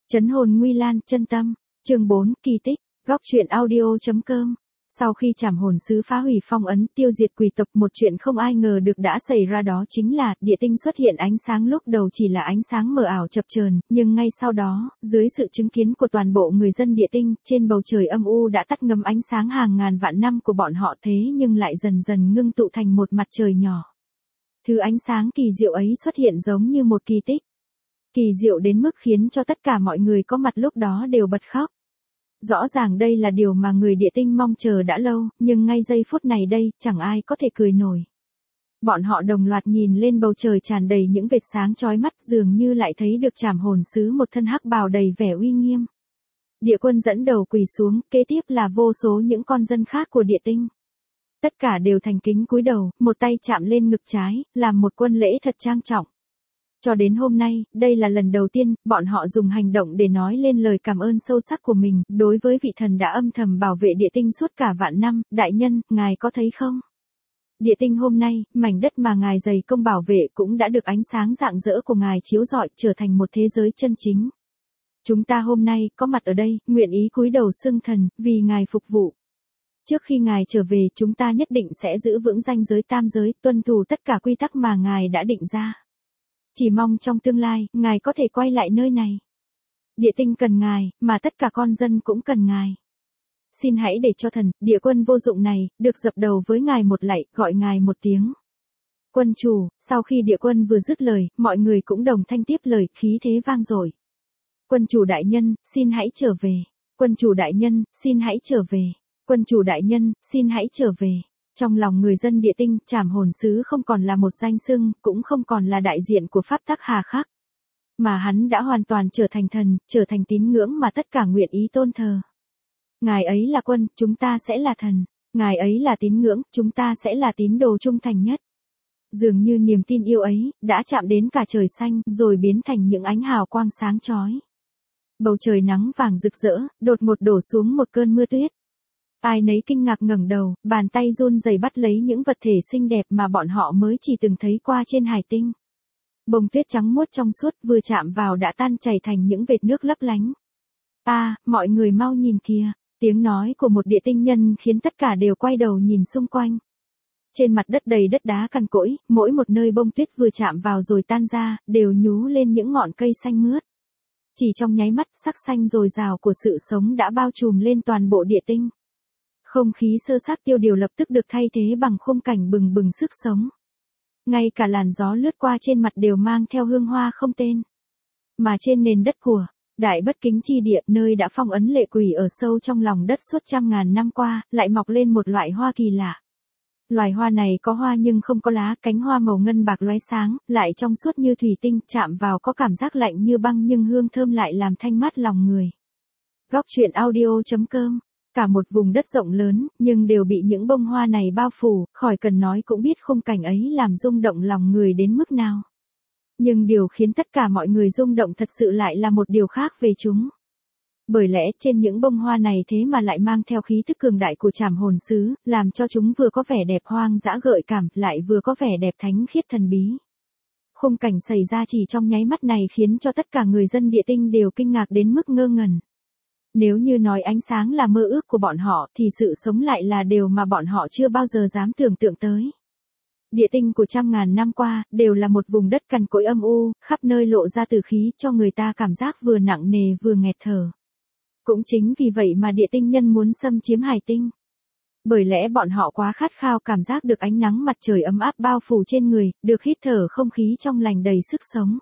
Trấn hồn nguy lan, chân tâm. Chương 4, kỳ tích. Góc truyện audio.com. Sau khi Trảm Hồn Sứ phá hủy phong ấn, tiêu diệt quỷ tộc, một chuyện không ai ngờ được đã xảy ra, đó chính là địa tinh xuất hiện ánh sáng. Lúc đầu chỉ là ánh sáng mờ ảo chập chờn, nhưng ngay sau đó, dưới sự chứng kiến của toàn bộ người dân địa tinh, trên bầu trời âm u đã tắt ngấm ánh sáng hàng ngàn vạn năm của bọn họ, thế nhưng lại dần dần ngưng tụ thành một mặt trời nhỏ. Thứ ánh sáng kỳ diệu ấy xuất hiện giống như một kỳ tích. Kỳ diệu đến mức khiến cho tất cả mọi người có mặt lúc đó đều bật khóc. Rõ ràng đây là điều mà người địa tinh mong chờ đã lâu, nhưng ngay giây phút này đây, chẳng ai có thể cười nổi. Bọn họ đồng loạt nhìn lên bầu trời tràn đầy những vệt sáng chói mắt, dường như lại thấy được Trảm Hồn Sứ một thân hắc bào đầy vẻ uy nghiêm. Địa Quân dẫn đầu quỳ xuống, kế tiếp là vô số những con dân khác của địa tinh. Tất cả đều thành kính cúi đầu, một tay chạm lên ngực trái, làm một quân lễ thật trang trọng. Cho đến hôm nay, đây là lần đầu tiên, bọn họ dùng hành động để nói lên lời cảm ơn sâu sắc của mình, đối với vị thần đã âm thầm bảo vệ địa tinh suốt cả vạn năm. Đại nhân, ngài có thấy không? Địa tinh hôm nay, mảnh đất mà ngài dày công bảo vệ cũng đã được ánh sáng rạng rỡ của ngài chiếu rọi, trở thành một thế giới chân chính. Chúng ta hôm nay, có mặt ở đây, nguyện ý cúi đầu xưng thần, vì ngài phục vụ. Trước khi ngài trở về, chúng ta nhất định sẽ giữ vững ranh giới tam giới, tuân thủ tất cả quy tắc mà ngài đã định ra. Chỉ mong trong tương lai, ngài có thể quay lại nơi này. Địa tinh cần ngài, mà tất cả con dân cũng cần ngài. Xin hãy để cho thần, địa quân vô dụng này, được dập đầu với ngài một lạy, gọi ngài một tiếng quân chủ. Sau khi địa quân vừa dứt lời, mọi người cũng đồng thanh tiếp lời, khí thế vang dội. Quân chủ đại nhân, xin hãy trở về. Quân chủ đại nhân, xin hãy trở về. Quân chủ đại nhân, xin hãy trở về. Trong lòng người dân địa tinh, Trảm Hồn Sứ không còn là một danh xưng, cũng không còn là đại diện của pháp tắc hà khắc. Mà hắn đã hoàn toàn trở thành thần, trở thành tín ngưỡng mà tất cả nguyện ý tôn thờ. Ngài ấy là quân, chúng ta sẽ là thần. Ngài ấy là tín ngưỡng, chúng ta sẽ là tín đồ trung thành nhất. Dường như niềm tin yêu ấy, đã chạm đến cả trời xanh, rồi biến thành những ánh hào quang sáng chói. Bầu trời nắng vàng rực rỡ, đột ngột đổ xuống một cơn mưa tuyết. Ai nấy kinh ngạc ngẩng đầu, bàn tay run rẩy bắt lấy những vật thể xinh đẹp mà bọn họ mới chỉ từng thấy qua trên hải tinh. Bông tuyết trắng muốt trong suốt, vừa chạm vào đã tan chảy thành những vệt nước lấp lánh. Mọi người mau nhìn kìa. Tiếng nói của một địa tinh nhân khiến tất cả đều quay đầu nhìn xung quanh. Trên mặt đất đầy đất đá cằn cỗi, mỗi một nơi bông tuyết vừa chạm vào rồi tan ra, đều nhú lên những ngọn cây xanh mướt. Chỉ trong nháy mắt, sắc xanh dồi dào của sự sống đã bao trùm lên toàn bộ địa tinh. Không khí sơ xác tiêu điều lập tức được thay thế bằng khung cảnh bừng bừng sức sống. Ngay cả làn gió lướt qua trên mặt đều mang theo hương hoa không tên. Mà trên nền đất của Đại Bất Kính Chi Địa, nơi đã phong ấn lệ quỷ ở sâu trong lòng đất suốt trăm ngàn năm qua, lại mọc lên một loại hoa kỳ lạ. Loài hoa này có hoa nhưng không có lá, cánh hoa màu ngân bạc lóe sáng, lại trong suốt như thủy tinh, chạm vào có cảm giác lạnh như băng nhưng hương thơm lại làm thanh mát lòng người. Góc truyện audio.com. Cả một vùng đất rộng lớn, nhưng đều bị những bông hoa này bao phủ, khỏi cần nói cũng biết khung cảnh ấy làm rung động lòng người đến mức nào. Nhưng điều khiến tất cả mọi người rung động thật sự lại là một điều khác về chúng. Bởi lẽ trên những bông hoa này thế mà lại mang theo khí thức cường đại của Trảm Hồn Sứ, làm cho chúng vừa có vẻ đẹp hoang dã gợi cảm, lại vừa có vẻ đẹp thánh khiết thần bí. Khung cảnh xảy ra chỉ trong nháy mắt này khiến cho tất cả người dân địa tinh đều kinh ngạc đến mức ngơ ngẩn. Nếu như nói ánh sáng là mơ ước của bọn họ thì sự sống lại là điều mà bọn họ chưa bao giờ dám tưởng tượng tới. Địa tinh của trăm ngàn năm qua, đều là một vùng đất cằn cỗi âm u, khắp nơi lộ ra tử khí cho người ta cảm giác vừa nặng nề vừa nghẹt thở. Cũng chính vì vậy mà địa tinh nhân muốn xâm chiếm hải tinh. Bởi lẽ bọn họ quá khát khao cảm giác được ánh nắng mặt trời ấm áp bao phủ trên người, được hít thở không khí trong lành đầy sức sống.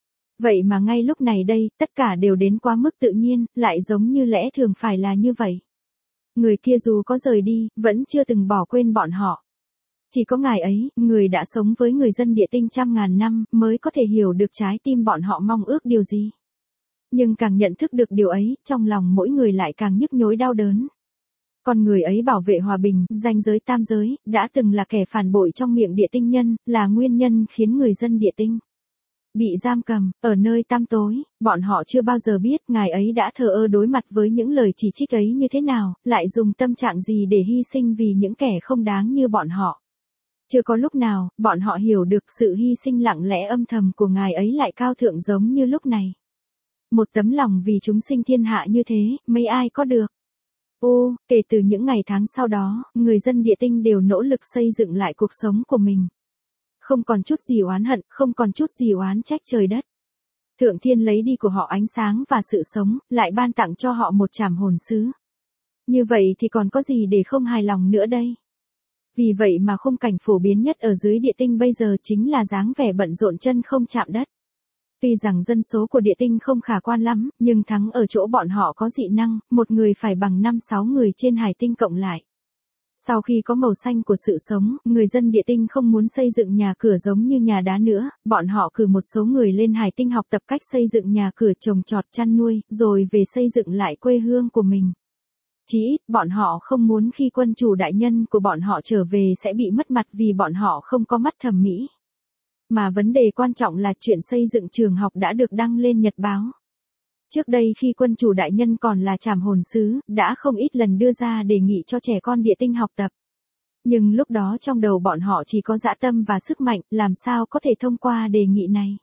Vậy mà ngay lúc này đây, tất cả đều đến quá mức tự nhiên, lại giống như lẽ thường phải là như vậy. Người kia dù có rời đi, vẫn chưa từng bỏ quên bọn họ. Chỉ có ngài ấy, người đã sống với người dân địa tinh trăm ngàn năm, mới có thể hiểu được trái tim bọn họ mong ước điều gì. Nhưng càng nhận thức được điều ấy, trong lòng mỗi người lại càng nhức nhối đau đớn. Con người ấy bảo vệ hòa bình, ranh giới tam giới, đã từng là kẻ phản bội trong miệng địa tinh nhân, là nguyên nhân khiến người dân địa tinh bị giam cầm, ở nơi tăm tối. Bọn họ chưa bao giờ biết ngài ấy đã thờ ơ đối mặt với những lời chỉ trích ấy như thế nào, lại dùng tâm trạng gì để hy sinh vì những kẻ không đáng như bọn họ. Chưa có lúc nào, bọn họ hiểu được sự hy sinh lặng lẽ âm thầm của ngài ấy lại cao thượng giống như lúc này. Một tấm lòng vì chúng sinh thiên hạ như thế, mấy ai có được. Kể từ những ngày tháng sau đó, người dân địa tinh đều nỗ lực xây dựng lại cuộc sống của mình. Không còn chút gì oán hận, không còn chút gì oán trách trời đất. Thượng thiên lấy đi của họ ánh sáng và sự sống, lại ban tặng cho họ một trảm hồn sứ. Như vậy thì còn có gì để không hài lòng nữa đây? Vì vậy mà khung cảnh phổ biến nhất ở dưới địa tinh bây giờ chính là dáng vẻ bận rộn chân không chạm đất. Tuy rằng dân số của địa tinh không khả quan lắm, nhưng thắng ở chỗ bọn họ có dị năng, một người phải bằng 5-6 người trên hải tinh cộng lại. Sau khi có màu xanh của sự sống, người dân địa tinh không muốn xây dựng nhà cửa giống như nhà đá nữa, bọn họ cử một số người lên hải tinh học tập cách xây dựng nhà cửa trồng trọt chăn nuôi, rồi về xây dựng lại quê hương của mình. Chỉ ít, bọn họ không muốn khi quân chủ đại nhân của bọn họ trở về sẽ bị mất mặt vì bọn họ không có mắt thẩm mỹ. Mà vấn đề quan trọng là chuyện xây dựng trường học đã được đăng lên nhật báo. Trước đây khi quân chủ đại nhân còn là trảm hồn sứ, đã không ít lần đưa ra đề nghị cho trẻ con địa tinh học tập. Nhưng lúc đó trong đầu bọn họ chỉ có dã tâm và sức mạnh, làm sao có thể thông qua đề nghị này.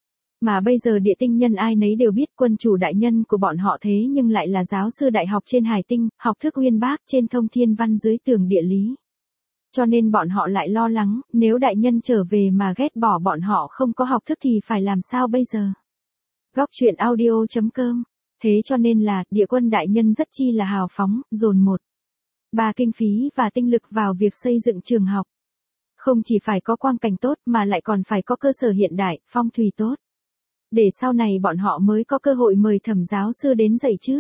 Mà bây giờ địa tinh nhân ai nấy đều biết quân chủ đại nhân của bọn họ thế nhưng lại là giáo sư đại học trên hải tinh, học thức uyên bác trên thông thiên văn dưới tường địa lý. Cho nên bọn họ lại lo lắng, nếu đại nhân trở về mà ghét bỏ bọn họ không có học thức thì phải làm sao bây giờ. Góc truyện audio.com. Thế cho nên là, địa quân đại nhân rất chi là hào phóng, dồn 1-3 kinh phí và tinh lực vào việc xây dựng trường học. Không chỉ phải có quang cảnh tốt mà lại còn phải có cơ sở hiện đại, phong thủy tốt. Để sau này bọn họ mới có cơ hội mời thẩm giáo sư đến dạy chứ.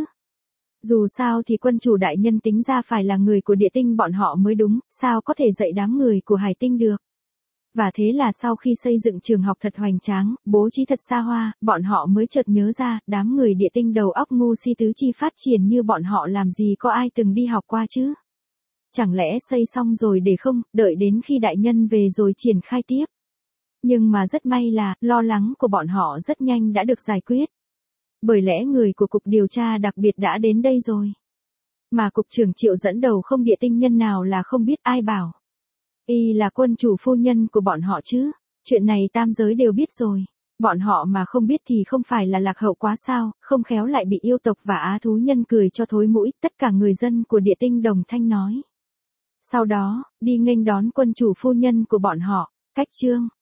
Dù sao thì quân chủ đại nhân tính ra phải là người của địa tinh bọn họ mới đúng, sao có thể dạy đám người của hải tinh được. Và thế là sau khi xây dựng trường học thật hoành tráng, bố trí thật xa hoa, bọn họ mới chợt nhớ ra, đám người địa tinh đầu óc ngu si tứ chi phát triển như bọn họ làm gì có ai từng đi học qua chứ. Chẳng lẽ xây xong rồi để không, đợi đến khi đại nhân về rồi triển khai tiếp. Nhưng mà rất may là, lo lắng của bọn họ rất nhanh đã được giải quyết. Bởi lẽ người của cục điều tra đặc biệt đã đến đây rồi. Mà cục trưởng Triệu dẫn đầu không địa tinh nhân nào là không biết, ai bảo. Y là quân chủ phu nhân của bọn họ chứ. Chuyện này tam giới đều biết rồi. Bọn họ mà không biết thì không phải là lạc hậu quá sao, không khéo lại bị yêu tộc và á thú nhân cười cho thối mũi, tất cả người dân của địa tinh đồng thanh nói. Sau đó, đi nghênh đón quân chủ phu nhân của bọn họ. Cách chương